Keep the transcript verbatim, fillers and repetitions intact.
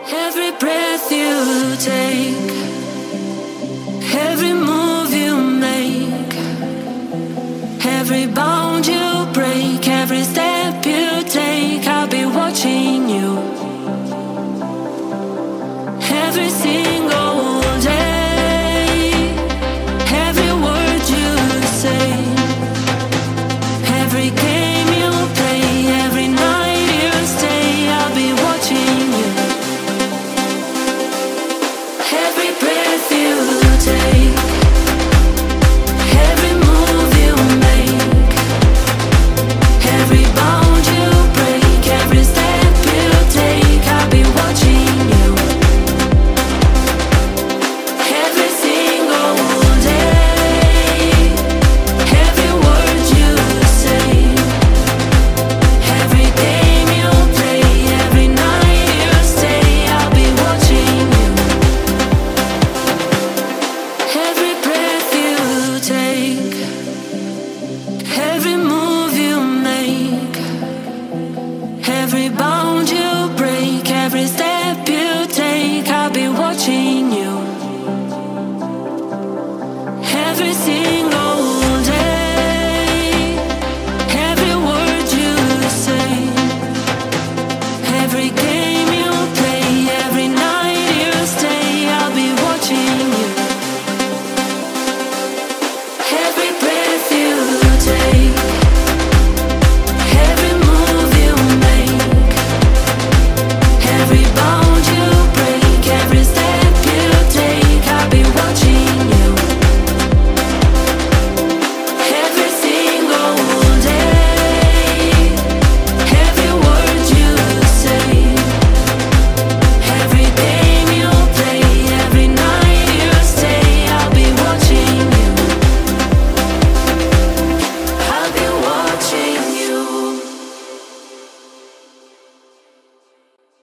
Every breath you take, every move you make, every bound you break, every step you take, I'll be watching you. Every single day, every word you say, every game you play, every night you stay, I'll be watching you. Every breath you take, every move you make, every bound you break, every step you take, I'll be watching you. Every single day, every word you say, every game you play, every night you stay, I'll be watching you. Every breath you take, every move you make, every bound